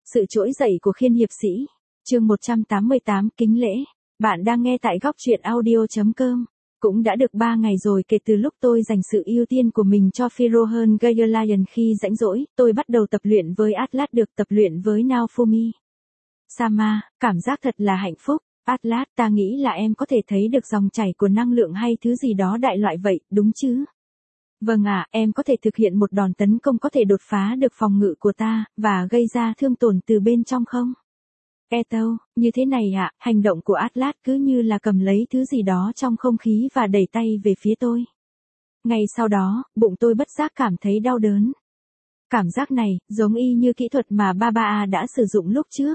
Sự trỗi dậy của Khiên hiệp sĩ. Chương 188 kính lễ. Bạn đang nghe tại góc truyện audio.com. Cũng đã được 3 ngày rồi kể từ lúc tôi dành sự ưu tiên của mình cho Firo hơn Gaelian khi rảnh rỗi, tôi bắt đầu tập luyện với Atlas được tập luyện với Naofumi. Sama, cảm giác thật là hạnh phúc. Atlas, ta nghĩ là em có thể thấy được dòng chảy của năng lượng hay thứ gì đó đại loại vậy, đúng chứ? Vâng ạ, em có thể thực hiện một đòn tấn công có thể đột phá được phòng ngự của ta, và gây ra thương tổn từ bên trong không? Ethel, như thế này ạ, hành động của Atlas cứ như là cầm lấy thứ gì đó trong không khí và đẩy tay về phía tôi. Ngay sau đó, bụng tôi bất giác cảm thấy đau đớn. Cảm giác này, giống y như kỹ thuật mà Baba đã sử dụng lúc trước.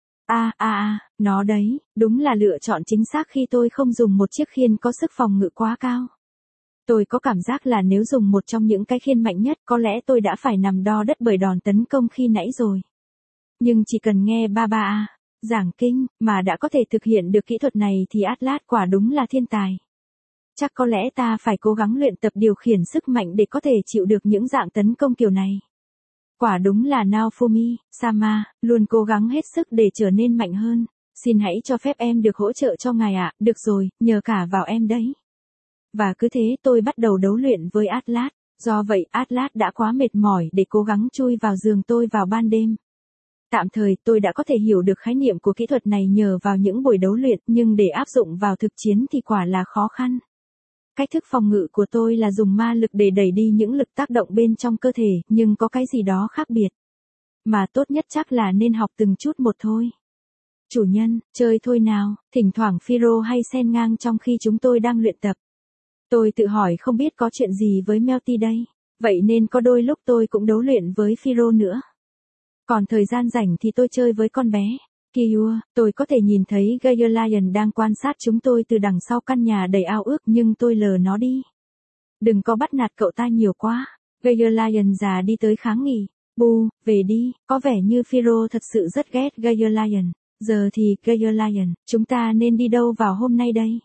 Nó đấy, đúng là lựa chọn chính xác khi tôi không dùng một chiếc khiên có sức phòng ngự quá cao. Tôi có cảm giác là nếu dùng một trong những cái khiên mạnh nhất có lẽ tôi đã phải nằm đo đất bởi đòn tấn công khi nãy rồi. Nhưng chỉ cần nghe Baba giảng kinh mà đã có thể thực hiện được kỹ thuật này thì Atlas quả đúng là thiên tài. Chắc có lẽ ta phải cố gắng luyện tập điều khiển sức mạnh để có thể chịu được những dạng tấn công kiểu này. Quả đúng là Naofumi, Sama, luôn cố gắng hết sức để trở nên mạnh hơn. Xin hãy cho phép em được hỗ trợ cho ngài ạ, được rồi, nhờ cả vào em đấy. Và cứ thế tôi bắt đầu đấu luyện với Atlas. Do vậy Atlas đã quá mệt mỏi để cố gắng chui vào giường tôi vào ban đêm. Tạm thời tôi đã có thể hiểu được khái niệm của kỹ thuật này nhờ vào những buổi đấu luyện, nhưng để áp dụng vào thực chiến thì quả là khó khăn. Cách thức phòng ngự của tôi là dùng ma lực để đẩy đi những lực tác động bên trong cơ thể, nhưng có cái gì đó khác biệt. Mà tốt nhất chắc là nên học từng chút một thôi. Chủ nhân, chơi thôi nào, thỉnh thoảng Firo hay xen ngang trong khi chúng tôi đang luyện tập. Tôi tự hỏi không biết có chuyện gì với Melty đây, vậy nên có đôi lúc tôi cũng đấu luyện với Firo nữa. Còn thời gian rảnh thì tôi chơi với con bé. Kiua, tôi có thể nhìn thấy Gaelian đang quan sát chúng tôi từ đằng sau căn nhà đầy ao ước nhưng tôi lờ nó đi. Đừng có bắt nạt cậu ta nhiều quá. Gaelian già đi tới kháng nghị. Bu, về đi, có vẻ như Firo thật sự rất ghét Gaelian. Giờ thì, Gaelian, chúng ta nên đi đâu vào hôm nay đây?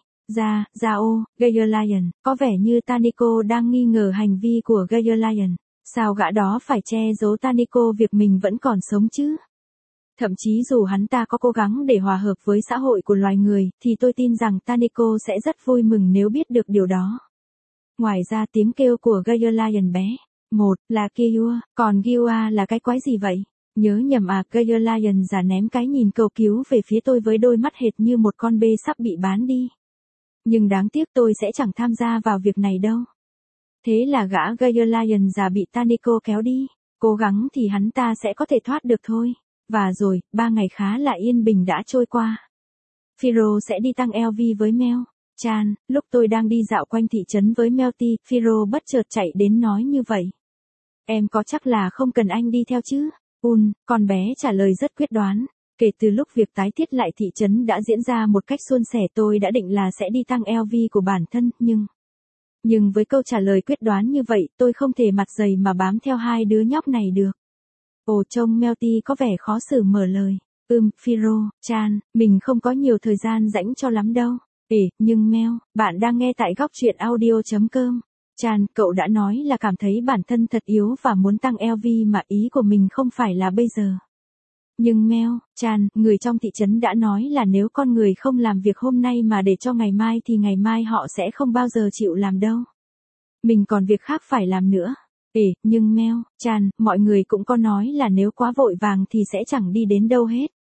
Gaelian, có vẻ như Taniko đang nghi ngờ hành vi của Gaelian. Sao gã đó phải che giấu Taniko việc mình vẫn còn sống chứ? Thậm chí dù hắn ta có cố gắng để hòa hợp với xã hội của loài người, thì tôi tin rằng Taniko sẽ rất vui mừng nếu biết được điều đó. Ngoài ra tiếng kêu của Gaelian bé. Một là Kiua, còn Giua là cái quái gì vậy? Nhớ nhầm à, Gaelian giả ném cái nhìn cầu cứu về phía tôi với đôi mắt hệt như một con bê sắp bị bán đi. Nhưng đáng tiếc tôi sẽ chẳng tham gia vào việc này đâu. Thế là gã Gaelian già bị Taniko kéo đi. Cố gắng thì hắn ta sẽ có thể thoát được thôi. Và rồi, 3 ngày khá là yên bình đã trôi qua. Firo sẽ đi tăng LV với Mel. Chan, lúc tôi đang đi dạo quanh thị trấn với Melty, Firo bất chợt chạy đến nói như vậy. Em có chắc là không cần anh đi theo chứ? Con bé trả lời rất quyết đoán. Kể từ lúc việc tái thiết lại thị trấn đã diễn ra một cách suôn sẻ tôi đã định là sẽ đi tăng LV của bản thân, nhưng với câu trả lời quyết đoán như vậy tôi không thể mặt dày mà bám theo hai đứa nhóc này được. Ồ trông Melty có vẻ khó xử mở lời. Firo, Chan, mình không có nhiều thời gian rảnh cho lắm đâu. Nhưng Mel, bạn đang nghe tại góc truyện audio.com. Chan, cậu đã nói là cảm thấy bản thân thật yếu và muốn tăng LV mà ý của mình không phải là bây giờ. Nhưng Mel, Chan, người trong thị trấn đã nói là nếu con người không làm việc hôm nay mà để cho ngày mai thì ngày mai họ sẽ không bao giờ chịu làm đâu. Mình còn việc khác phải làm nữa. Nhưng Mel, Chan, mọi người cũng có nói là nếu quá vội vàng thì sẽ chẳng đi đến đâu hết.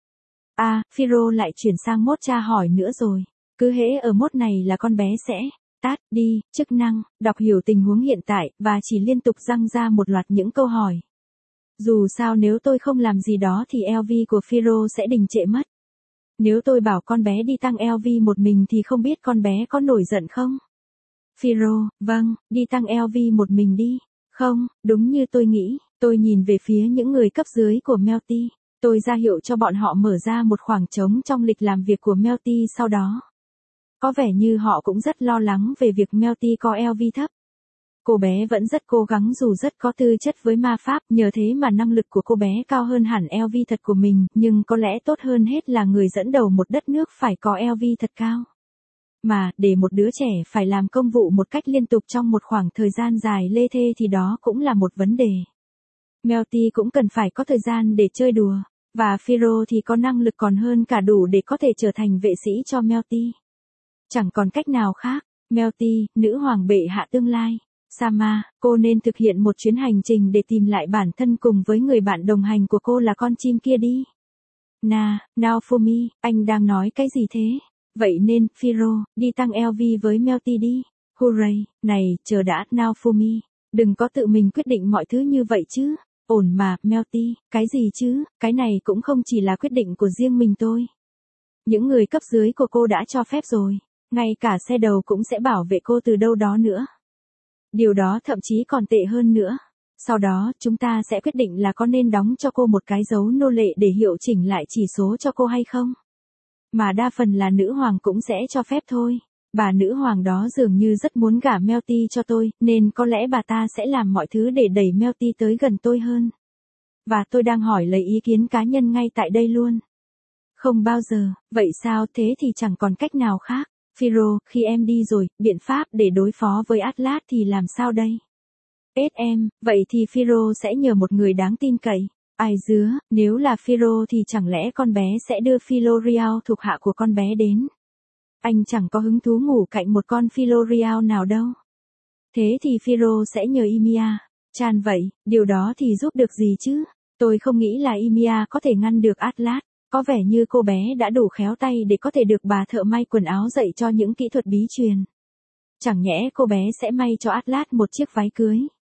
Firo lại chuyển sang mốt tra hỏi nữa rồi. Cứ hễ ở mốt này là con bé sẽ tát đi, chức năng, đọc hiểu tình huống hiện tại, và chỉ liên tục răng ra một loạt những câu hỏi. Dù sao nếu tôi không làm gì đó thì LV của Firo sẽ đình trệ mất. Nếu tôi bảo con bé đi tăng LV một mình thì không biết con bé có nổi giận không? Firo, vâng, đi tăng LV một mình đi. Không, đúng như tôi nghĩ, tôi nhìn về phía những người cấp dưới của Melty. Tôi ra hiệu cho bọn họ mở ra một khoảng trống trong lịch làm việc của Melty sau đó. Có vẻ như họ cũng rất lo lắng về việc Melty có LV thấp. Cô bé vẫn rất cố gắng dù rất có tư chất với ma pháp, nhờ thế mà năng lực của cô bé cao hơn hẳn LV thật của mình, nhưng có lẽ tốt hơn hết là người dẫn đầu một đất nước phải có LV thật cao. Mà, để một đứa trẻ phải làm công vụ một cách liên tục trong một khoảng thời gian dài lê thê thì đó cũng là một vấn đề. Melty cũng cần phải có thời gian để chơi đùa. Và Phiro thì có năng lực còn hơn cả đủ để có thể trở thành vệ sĩ cho Melty. Chẳng còn cách nào khác, Melty, nữ hoàng bệ hạ tương lai. Sama, cô nên thực hiện một chuyến hành trình để tìm lại bản thân cùng với người bạn đồng hành của cô là con chim kia đi. Naofumi, anh đang nói cái gì thế? Vậy nên, Phiro, đi tăng LV với Melty đi. Hooray, này, chờ đã, Naofumi. Đừng có tự mình quyết định mọi thứ như vậy chứ. Ổn mà, Melty, cái gì chứ, cái này cũng không chỉ là quyết định của riêng mình tôi. Những người cấp dưới của cô đã cho phép rồi. Ngay cả xe đầu cũng sẽ bảo vệ cô từ đâu đó nữa. Điều đó thậm chí còn tệ hơn nữa. Sau đó, chúng ta sẽ quyết định là có nên đóng cho cô một cái dấu nô lệ để hiệu chỉnh lại chỉ số cho cô hay không. Mà đa phần là nữ hoàng cũng sẽ cho phép thôi. Bà nữ hoàng đó dường như rất muốn gả Melty cho tôi, nên có lẽ bà ta sẽ làm mọi thứ để đẩy Melty tới gần tôi hơn. Và tôi đang hỏi lấy ý kiến cá nhân ngay tại đây luôn. Không bao giờ, vậy sao thế thì chẳng còn cách nào khác. Phiro, khi em đi rồi, biện pháp để đối phó với Atlas thì làm sao đây? Em, vậy thì Phiro sẽ nhờ một người đáng tin cậy. Ai dứa, nếu là Phiro thì chẳng lẽ con bé sẽ đưa Philorial thuộc hạ của con bé đến? Anh chẳng có hứng thú ngủ cạnh một con Philorial nào đâu. Thế thì Phiro sẽ nhờ Ymia. Chan vậy, điều đó thì giúp được gì chứ? Tôi không nghĩ là Ymia có thể ngăn được Atlas. Có vẻ như cô bé đã đủ khéo tay để có thể được bà thợ may quần áo dạy cho những kỹ thuật bí truyền. Chẳng nhẽ cô bé sẽ may cho Atlas một chiếc váy cưới.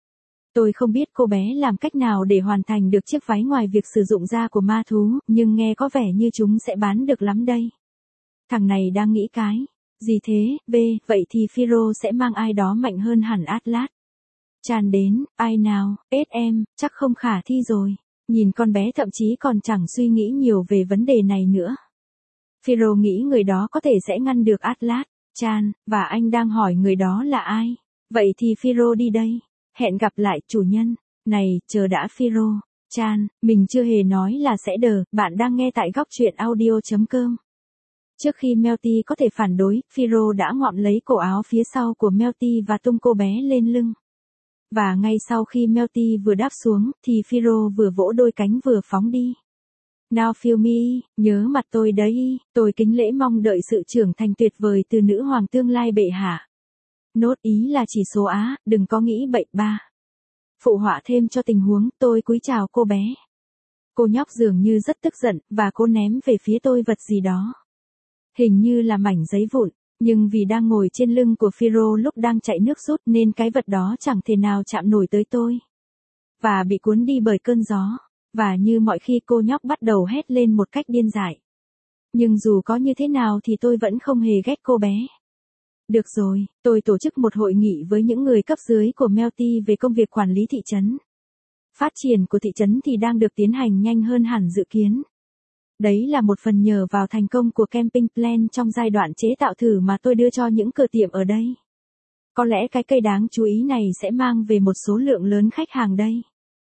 Tôi không biết cô bé làm cách nào để hoàn thành được chiếc váy ngoài việc sử dụng da của ma thú, nhưng nghe có vẻ như chúng sẽ bán được lắm đây. Thằng này đang nghĩ cái gì thế, vậy thì Phiro sẽ mang ai đó mạnh hơn hẳn Atlas. Tràn đến, ai nào, em, chắc không khả thi rồi. Nhìn con bé thậm chí còn chẳng suy nghĩ nhiều về vấn đề này nữa. Phiro nghĩ người đó có thể sẽ ngăn được Atlas. Chan, và anh đang hỏi người đó là ai? Vậy thì Phiro đi đây. Hẹn gặp lại, chủ nhân. Này, chờ đã Phiro. Chan, mình chưa hề nói là sẽ đờ, bạn đang nghe tại góc truyện audio.com. Trước khi Melty có thể phản đối, Phiro đã ngọm lấy cổ áo phía sau của Melty và tung cô bé lên lưng. Và ngay sau khi Melty vừa đáp xuống, thì Phiro vừa vỗ đôi cánh vừa phóng đi. Now feel me, nhớ mặt tôi đấy, tôi kính lễ mong đợi sự trưởng thành tuyệt vời từ nữ hoàng tương lai bệ hạ. Nốt ý là chỉ số Á, đừng có nghĩ bậy ba. Phụ họa thêm cho tình huống, tôi cúi chào cô bé. Cô nhóc dường như rất tức giận, và cô ném về phía tôi vật gì đó. Hình như là mảnh giấy vụn, nhưng vì đang ngồi trên lưng của Phiro lúc đang chạy nước rút nên cái vật đó chẳng thể nào chạm nổi tới tôi. Và bị cuốn đi bởi cơn gió. Và như mọi khi cô nhóc bắt đầu hét lên một cách điên dại. Nhưng dù có như thế nào thì tôi vẫn không hề ghét cô bé. Được rồi, tôi tổ chức một hội nghị với những người cấp dưới của Melty về công việc quản lý thị trấn. Phát triển của thị trấn thì đang được tiến hành nhanh hơn hẳn dự kiến. Đấy là một phần nhờ vào thành công của Camping Plan trong giai đoạn chế tạo thử mà tôi đưa cho những cửa tiệm ở đây. Có lẽ cái cây đáng chú ý này sẽ mang về một số lượng lớn khách hàng đây.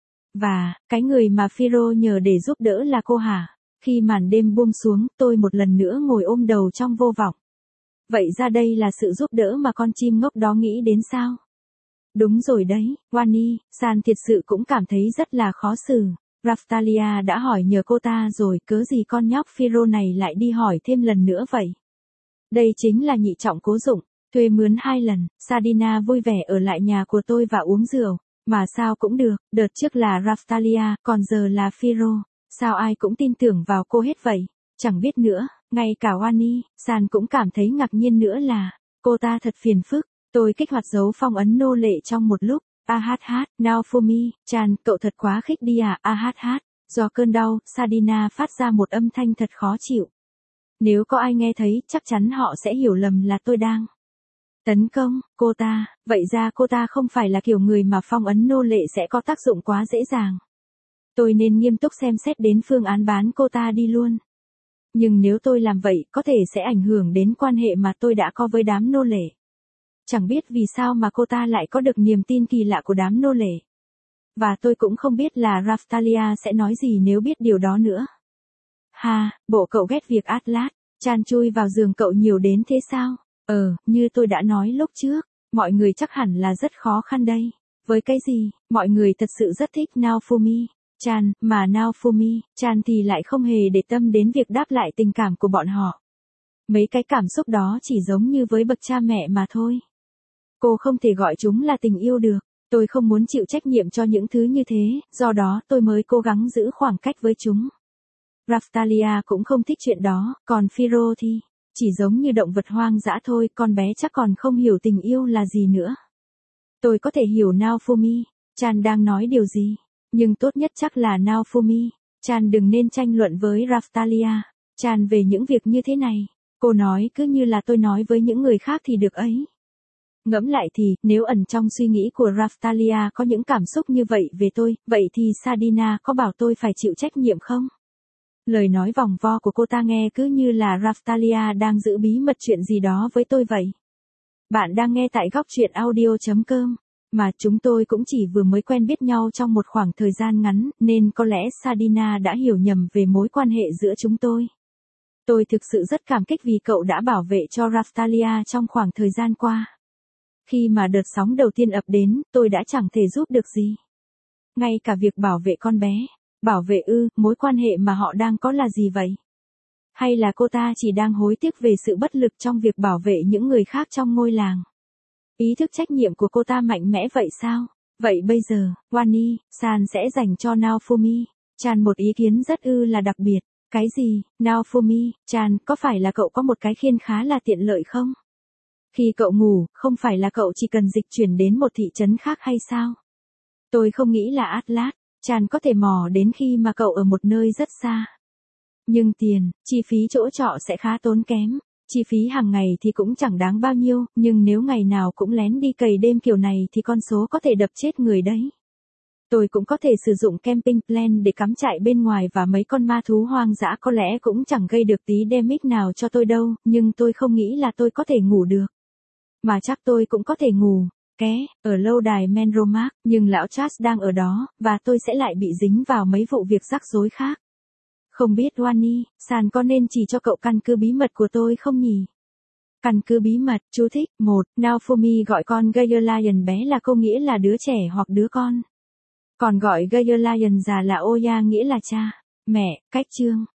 Và, cái người mà Phiro nhờ để giúp đỡ là cô hả? Khi màn đêm buông xuống, tôi một lần nữa ngồi ôm đầu trong vô vọng. Vậy ra đây là sự giúp đỡ mà con chim ngốc đó nghĩ đến sao? Đúng rồi đấy, Wani, San thiệt sự cũng cảm thấy rất là khó xử. Raftalia đã hỏi nhờ cô ta rồi, cớ gì con nhóc Phiro này lại đi hỏi thêm lần nữa vậy? Đây chính là nhị trọng cố dụng, thuê mướn 2 lần, Sadina vui vẻ ở lại nhà của tôi và uống rượu. Mà sao cũng được, đợt trước là Raftalia, còn giờ là Phiro. Sao ai cũng tin tưởng vào cô hết vậy? Chẳng biết nữa, ngay cả Wani, San cũng cảm thấy ngạc nhiên nữa là, cô ta thật phiền phức. Tôi kích hoạt dấu phong ấn nô lệ trong một lúc. Now for me, Chan, cậu thật quá khích đi à, Do cơn đau, Sadina phát ra một âm thanh thật khó chịu. Nếu có ai nghe thấy, chắc chắn họ sẽ hiểu lầm là tôi đang tấn công cô ta. Vậy ra cô ta không phải là kiểu người mà phong ấn nô lệ sẽ có tác dụng quá dễ dàng. Tôi nên nghiêm túc xem xét đến phương án bán cô ta đi luôn. Nhưng nếu tôi làm vậy, có thể sẽ ảnh hưởng đến quan hệ mà tôi đã có với đám nô lệ. Chẳng biết vì sao mà cô ta lại có được niềm tin kỳ lạ của đám nô lệ. Và tôi cũng không biết là Raftalia sẽ nói gì nếu biết điều đó nữa. Bộ cậu ghét việc Atlas. Chan chui vào giường cậu nhiều đến thế sao? Như tôi đã nói lúc trước, mọi người chắc hẳn là rất khó khăn đây. Với cái gì, mọi người thật sự rất thích Naofumi. Chan, mà Naofumi, Chan thì lại không hề để tâm đến việc đáp lại tình cảm của bọn họ. Mấy cái cảm xúc đó chỉ giống như với bậc cha mẹ mà thôi. Cô không thể gọi chúng là tình yêu được. Tôi không muốn chịu trách nhiệm cho những thứ như thế, do đó tôi mới cố gắng giữ khoảng cách với chúng. Raphtalia cũng không thích chuyện đó, còn Firo thì chỉ giống như động vật hoang dã thôi, con bé chắc còn không hiểu tình yêu là gì nữa. Tôi có thể hiểu Naofumi, Chan đang nói điều gì, nhưng tốt nhất chắc là Naofumi, Chan đừng nên tranh luận với Raphtalia, Chan về những việc như thế này. Cô nói cứ như là tôi nói với những người khác thì được ấy. Ngẫm lại thì, nếu ẩn trong suy nghĩ của Raphtalia có những cảm xúc như vậy về tôi, vậy thì Sadina có bảo tôi phải chịu trách nhiệm không? Lời nói vòng vo của cô ta nghe cứ như là Raphtalia đang giữ bí mật chuyện gì đó với tôi vậy. Bạn đang nghe tại góc truyện audio.com, mà chúng tôi cũng chỉ vừa mới quen biết nhau trong một khoảng thời gian ngắn, nên có lẽ Sadina đã hiểu nhầm về mối quan hệ giữa chúng tôi. Tôi thực sự rất cảm kích vì cậu đã bảo vệ cho Raphtalia trong khoảng thời gian qua. Khi mà đợt sóng đầu tiên ập đến, tôi đã chẳng thể giúp được gì. Ngay cả việc bảo vệ con bé. Bảo vệ mối quan hệ mà họ đang có là gì vậy? Hay là cô ta chỉ đang hối tiếc về sự bất lực trong việc bảo vệ những người khác trong ngôi làng? Ý thức trách nhiệm của cô ta mạnh mẽ vậy sao? Vậy bây giờ, Wani-san sẽ dành cho Naofumi, Chan một ý kiến rất là đặc biệt. Cái gì, Naofumi, Chan, có phải là cậu có một cái khiên khá là tiện lợi không? Khi cậu ngủ, không phải là cậu chỉ cần dịch chuyển đến một thị trấn khác hay sao? Tôi không nghĩ là Atlas, Chan có thể mò đến khi mà cậu ở một nơi rất xa. Nhưng tiền, chi phí chỗ trọ sẽ khá tốn kém. Chi phí hàng ngày thì cũng chẳng đáng bao nhiêu, nhưng nếu ngày nào cũng lén đi cày đêm kiểu này thì con số có thể đập chết người đấy. Tôi cũng có thể sử dụng camping plan để cắm trại bên ngoài và mấy con ma thú hoang dã có lẽ cũng chẳng gây được tí damage nào cho tôi đâu, nhưng tôi không nghĩ là tôi có thể ngủ được. Mà chắc tôi cũng có thể ngủ, ở lâu đài Menromark, nhưng lão Charles đang ở đó, và tôi sẽ lại bị dính vào mấy vụ việc rắc rối khác. Không biết Wani-san có nên chỉ cho cậu căn cứ bí mật của tôi không nhỉ? Căn cứ bí mật, chú thích, 1, Naofumi gọi con Gayolian bé là cô nghĩa là đứa trẻ hoặc đứa con. Còn gọi Gayolian già là Oya nghĩa là cha, mẹ, cách chương.